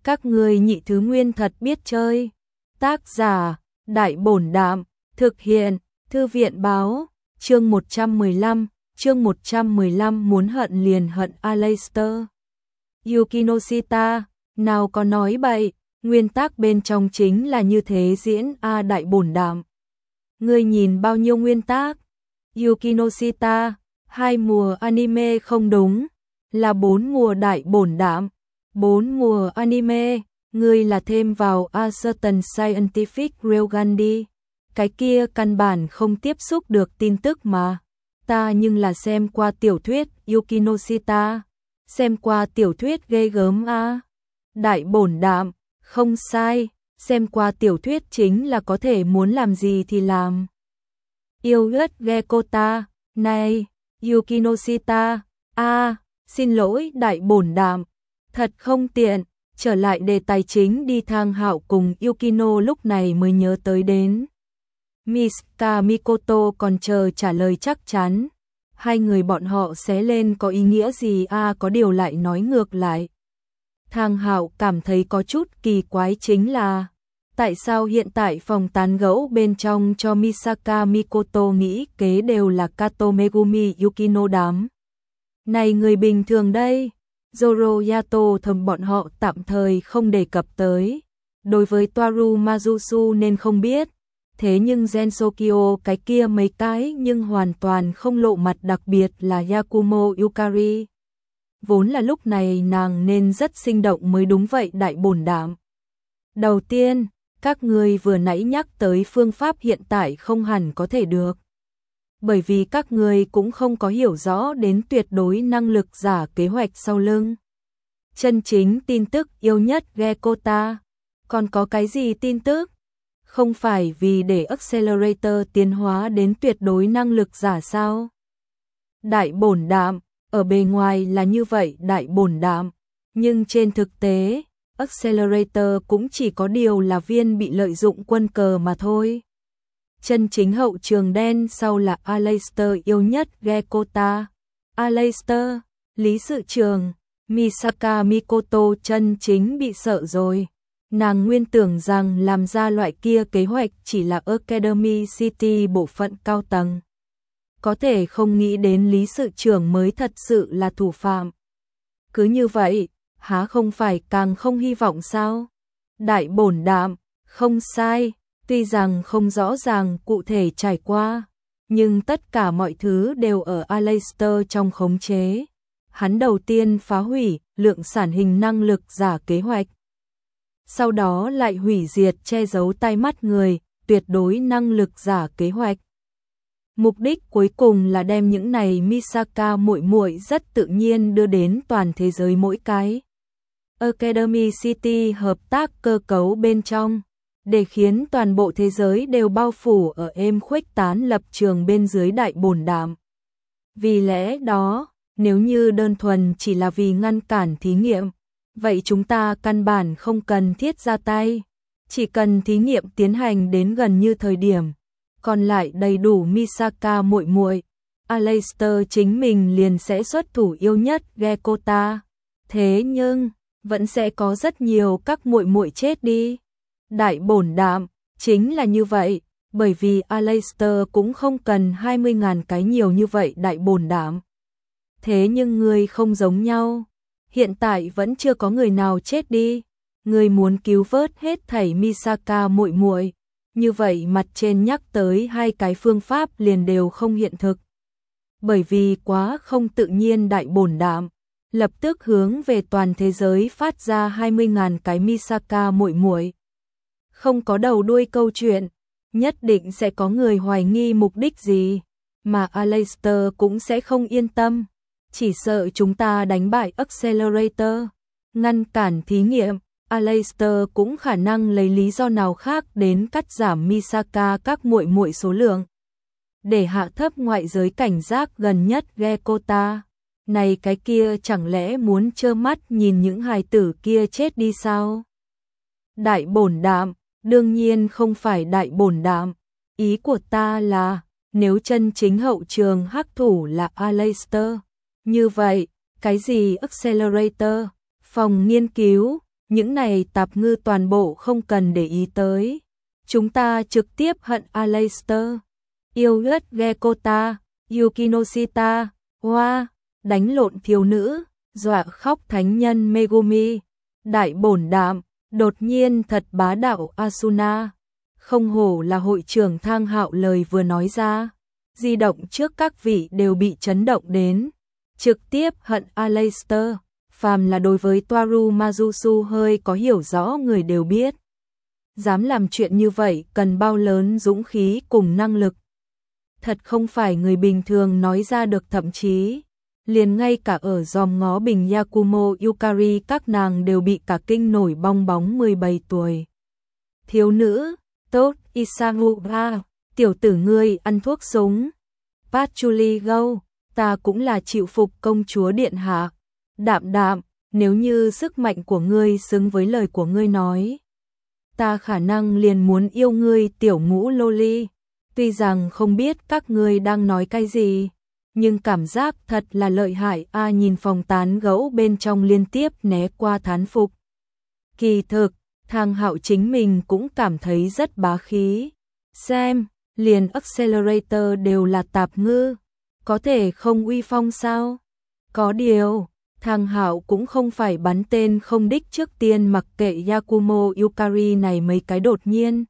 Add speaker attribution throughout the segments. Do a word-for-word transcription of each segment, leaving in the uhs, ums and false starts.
Speaker 1: Các ngươi nhị thứ nguyên thật biết chơi. Tác giả, Đại Bổn Đạm, thực hiện, Thư viện Báo, chương một trăm mười lăm, chương một trăm mười lăm muốn hận liền hận Aleister. Yukinoshita, nào có nói bậy, nguyên tác bên trong chính là như thế diễn a Đại Bổn Đạm. Ngươi nhìn bao nhiêu nguyên tác? Yukinoshita, hai mùa anime không đúng, là bốn mùa Đại Bổn Đạm. Bốn mùa anime, ngươi là thêm vào A Certain Scientific Railgun đi. Cái kia căn bản không tiếp xúc được tin tức mà. Ta nhưng là xem qua tiểu thuyết Yukinoshita. Xem qua tiểu thuyết ghê gớm a. Đại Bổn Đạm, không sai, xem qua tiểu thuyết chính là có thể muốn làm gì thì làm. Yêu ớt Gekota, này, Yukinoshita, a, xin lỗi Đại Bổn Đạm, thật không tiện, trở lại đề tài chính đi. Thang Hạo cùng Yukino lúc này mới nhớ tới đến. Misuka Mikoto còn chờ trả lời chắc chắn. Hai người bọn họ xé lên có ý nghĩa gì a à, có điều lại nói ngược lại. Thang Hạo cảm thấy có chút kỳ quái chính là tại sao hiện tại phòng tán gẫu bên trong cho Misaka Mikoto nghĩ kế đều là Kato Megumi Yukino đám. Này người bình thường đây, Zoro Yato thầm bọn họ tạm thời không đề cập tới. Đối với Toaru Mazusu nên không biết. Thế nhưng Gensokyo cái kia mấy cái nhưng hoàn toàn không lộ mặt, đặc biệt là Yakumo Yukari. Vốn là lúc này nàng nên rất sinh động mới đúng vậy Đại Bổn Đạm. Đầu tiên, các ngươi vừa nãy nhắc tới phương pháp hiện tại không hẳn có thể được. Bởi vì các ngươi cũng không có hiểu rõ đến tuyệt đối năng lực giả kế hoạch sau lưng. Chân chính tin tức yêu nhất Gekota. Còn có cái gì tin tức? Không phải vì để Accelerator tiến hóa đến tuyệt đối năng lực giả sao? Đại Bổn Đạm, ở bề ngoài là như vậy Đại Bổn Đạm, nhưng trên thực tế, Accelerator cũng chỉ có điều là viên bị lợi dụng quân cờ mà thôi. Chân chính hậu trường đen sau là Aleister yêu nhất Gekota. Aleister, Lý Sự Trường, Misaka Mikoto chân chính bị sợ rồi. Nàng nguyên tưởng rằng làm ra loại kia kế hoạch chỉ là Academy City bộ phận cao tầng. Có thể không nghĩ đến Lý Sự Trưởng mới thật sự là thủ phạm. Cứ như vậy, há không phải càng không hy vọng sao? Đại Bổn Đạm, không sai, tuy rằng không rõ ràng cụ thể trải qua, nhưng tất cả mọi thứ đều ở Aleister trong khống chế. Hắn đầu tiên phá hủy lượng sản hình năng lực giả kế hoạch. Sau đó lại hủy diệt che giấu tai mắt người, tuyệt đối năng lực giả kế hoạch. Mục đích cuối cùng là đem những này Misaka muội muội rất tự nhiên đưa đến toàn thế giới mỗi cái Academy City hợp tác cơ cấu bên trong, để khiến toàn bộ thế giới đều bao phủ ở êm khuếch tán lập trường bên dưới Đại Bổn Đạm. Vì lẽ đó, nếu như đơn thuần chỉ là vì ngăn cản thí nghiệm, vậy chúng ta căn bản không cần thiết ra tay, chỉ cần thí nghiệm tiến hành đến gần như thời điểm, còn lại đầy đủ Misaka muội muội, Aleister chính mình liền sẽ xuất thủ yêu nhất Gekota. Thế nhưng, vẫn sẽ có rất nhiều các muội muội chết đi. Đại Bổn Đạm, chính là như vậy, bởi vì Aleister cũng không cần hai mươi nghìn cái nhiều như vậy Đại Bổn Đạm. Thế nhưng người không giống nhau. Hiện tại vẫn chưa có người nào chết đi. Người muốn cứu vớt hết thảy Misaka muội muội, như vậy mặt trên nhắc tới hai cái phương pháp liền đều không hiện thực. Bởi vì quá không tự nhiên Đại Bổn Đạm, lập tức hướng về toàn thế giới phát ra hai mươi nghìn cái Misaka muội muội. Không có đầu đuôi câu chuyện, nhất định sẽ có người hoài nghi mục đích gì, mà Aleister cũng sẽ không yên tâm. Chỉ sợ chúng ta đánh bại Accelerator, ngăn cản thí nghiệm, Aleister cũng khả năng lấy lý do nào khác đến cắt giảm Misaka các muội muội số lượng, để hạ thấp ngoại giới cảnh giác gần nhất Gekota. Này cái kia chẳng lẽ muốn trơ mắt nhìn những hài tử kia chết đi sao? Đại Bổn Đạm, đương nhiên không phải Đại Bổn Đạm. Ý của ta là, nếu chân chính hậu trường hắc thủ là Aleister, như vậy, cái gì Accelerator, phòng nghiên cứu, những này tạp ngư toàn bộ không cần để ý tới. Chúng ta trực tiếp hận Aleister, yêu ghét Gekota, Yukinoshita, Hoa, đánh lộn thiếu nữ, dọa khóc thánh nhân Megumi, đại bổn đạm, đột nhiên thật bá đạo Asuna. Không hổ là hội trưởng Thang Hạo lời vừa nói ra, di động trước các vị đều bị chấn động đến, trực tiếp hận Aleister. Phàm là đối với Toaru Mazusu hơi có hiểu rõ người đều biết. Dám làm chuyện như vậy cần bao lớn dũng khí cùng năng lực. Thật không phải người bình thường nói ra được, thậm chí liền ngay cả ở dòm ngó bình Yakumo Yukari các nàng đều bị cả kinh nổi bong bóng mười bảy tuổi. Thiếu nữ, tốt, Isamuga, tiểu tử ngươi ăn thuốc súng. Patchouli Go, ta cũng là chịu phục công chúa điện hạ. Đạm đạm, nếu như sức mạnh của ngươi xứng với lời của ngươi nói, ta khả năng liền muốn yêu ngươi tiểu ngũ loli. Tuy rằng không biết các ngươi đang nói cái gì, nhưng cảm giác thật là lợi hại. A nhìn phòng tán gẫu bên trong liên tiếp né qua thán phục. Kỳ thực, Thang Hạo chính mình cũng cảm thấy rất bá khí. Xem, liền Accelerator đều là tạp ngư, có thể không uy phong sao? Có điều, Thang Hạo cũng không phải bắn tên không đích, trước tiên mặc kệ Yakumo Yukari này mấy cái đột nhiên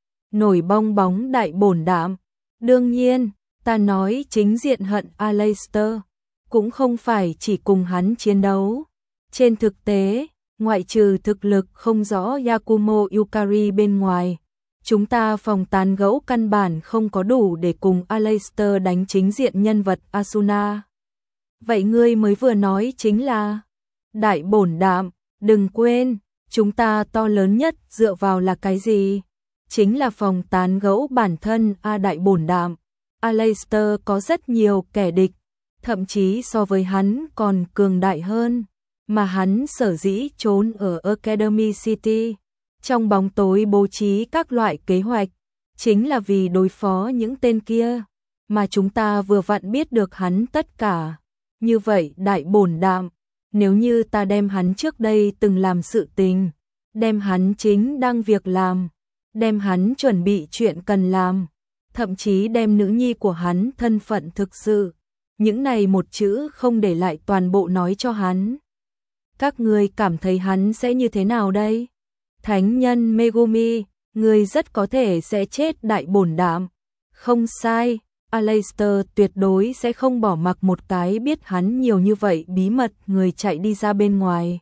Speaker 1: nổi bong bóng đại bổn đạm. Đương nhiên, ta nói chính diện hận Aleister, cũng không phải chỉ cùng hắn chiến đấu. Trên thực tế, ngoại trừ thực lực không rõ Yakumo Yukari bên ngoài, chúng ta phòng tán gẫu căn bản không có đủ để cùng Aleister đánh chính diện nhân vật Asuna. Vậy ngươi mới vừa nói chính là đại bổn đạm, đừng quên, chúng ta to lớn nhất dựa vào là cái gì? Chính là phòng tán gẫu bản thân. A đại bổn đạm, Aleister có rất nhiều kẻ địch, thậm chí so với hắn còn cường đại hơn, mà hắn sở dĩ trốn ở Academy City, trong bóng tối bố trí các loại kế hoạch, chính là vì đối phó những tên kia, mà chúng ta vừa vặn biết được hắn tất cả. Như vậy đại bổn đạm, nếu như ta đem hắn trước đây từng làm sự tình, đem hắn chính đang việc làm, đem hắn chuẩn bị chuyện cần làm, thậm chí đem nữ nhi của hắn thân phận thực sự, những này một chữ không để lại toàn bộ nói cho hắn, các ngươi cảm thấy hắn sẽ như thế nào đây? Thánh nhân Megumi, ngươi rất có thể sẽ chết đại bổn đạm. Không sai, Aleister tuyệt đối sẽ không bỏ mặc một cái biết hắn nhiều như vậy bí mật người chạy đi ra bên ngoài.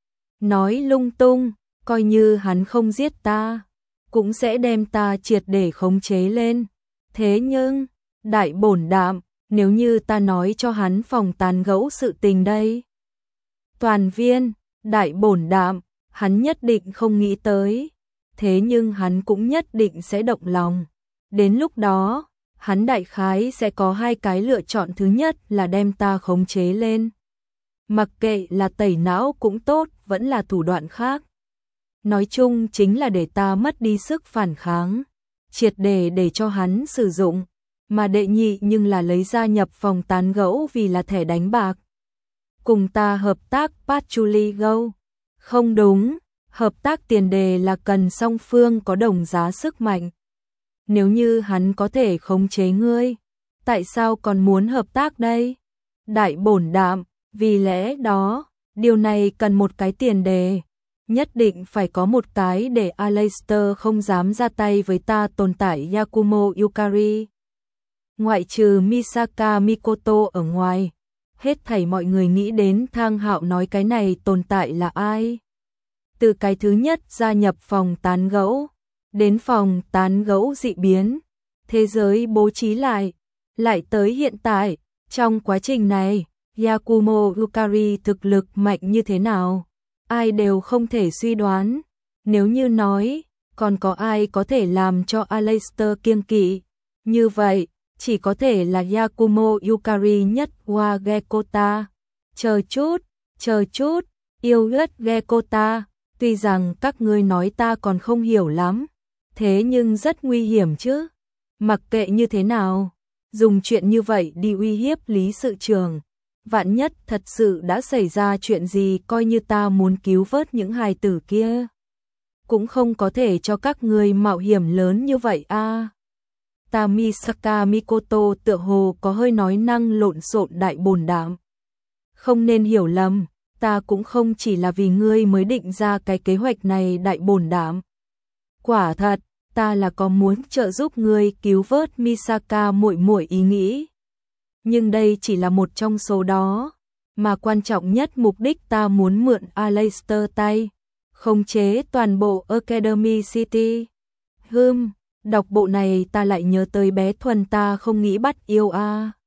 Speaker 1: Nói lung tung, coi như hắn không giết ta, cũng sẽ đem ta triệt để khống chế lên. Thế nhưng, đại bổn đạm, nếu như ta nói cho hắn phòng tán gẫu sự tình đây. Toàn viên, đại bổn đạm, hắn nhất định không nghĩ tới. Thế nhưng hắn cũng nhất định sẽ động lòng. Đến lúc đó, hắn đại khái sẽ có hai cái lựa chọn, thứ nhất là đem ta khống chế lên. Mặc kệ là tẩy não cũng tốt, vẫn là thủ đoạn khác. Nói chung chính là để ta mất đi sức phản kháng, triệt để để cho hắn sử dụng. Mà đệ nhị nhưng là lấy gia nhập phòng tán gẫu vì là thẻ đánh bạc. Cùng ta hợp tác Patchouli Go. Không đúng, hợp tác tiền đề là cần song phương có đồng giá sức mạnh. Nếu như hắn có thể khống chế ngươi, tại sao còn muốn hợp tác đây? Đại bổn đạm, vì lẽ đó, điều này cần một cái tiền đề. Nhất định phải có một cái để Aleister không dám ra tay với ta tồn tại Yakumo Yukari. Ngoại trừ Misaka Mikoto ở ngoài, hết thảy mọi người nghĩ đến Thang Hạo nói cái này tồn tại là ai. Từ cái thứ nhất gia nhập phòng tán gẫu, đến phòng tán gẫu dị biến, thế giới bố trí lại, lại tới hiện tại, trong quá trình này, Yakumo Yukari thực lực mạnh như thế nào, ai đều không thể suy đoán. Nếu như nói, còn có ai có thể làm cho Aleister kiêng kỵ, như vậy, chỉ có thể là Yakumo Yukari nhất qua Gekota. Chờ chút, chờ chút, yêu ghét Gekota, tuy rằng các ngươi nói ta còn không hiểu lắm, thế nhưng rất nguy hiểm chứ. Mặc kệ như thế nào, dùng chuyện như vậy đi uy hiếp Lý sự trưởng, vạn nhất thật sự đã xảy ra chuyện gì, coi như ta muốn cứu vớt những hài tử kia, cũng không có thể cho các ngươi mạo hiểm lớn như vậy a. À. Tamisaka Mikoto tựa hồ có hơi nói năng lộn xộn đại bồn đảm. Không nên hiểu lầm, ta cũng không chỉ là vì ngươi mới định ra cái kế hoạch này đại bồn đảm. Quả thật, ta là có muốn trợ giúp ngươi cứu vớt Misaka muội muội ý nghĩ. Nhưng đây chỉ là một trong số đó, mà quan trọng nhất mục đích ta muốn mượn Aleister tay, khống chế toàn bộ Academy City. Hừm, đọc bộ này ta lại nhớ tới bé Thuần ta không nghĩ bắt yêu a. À.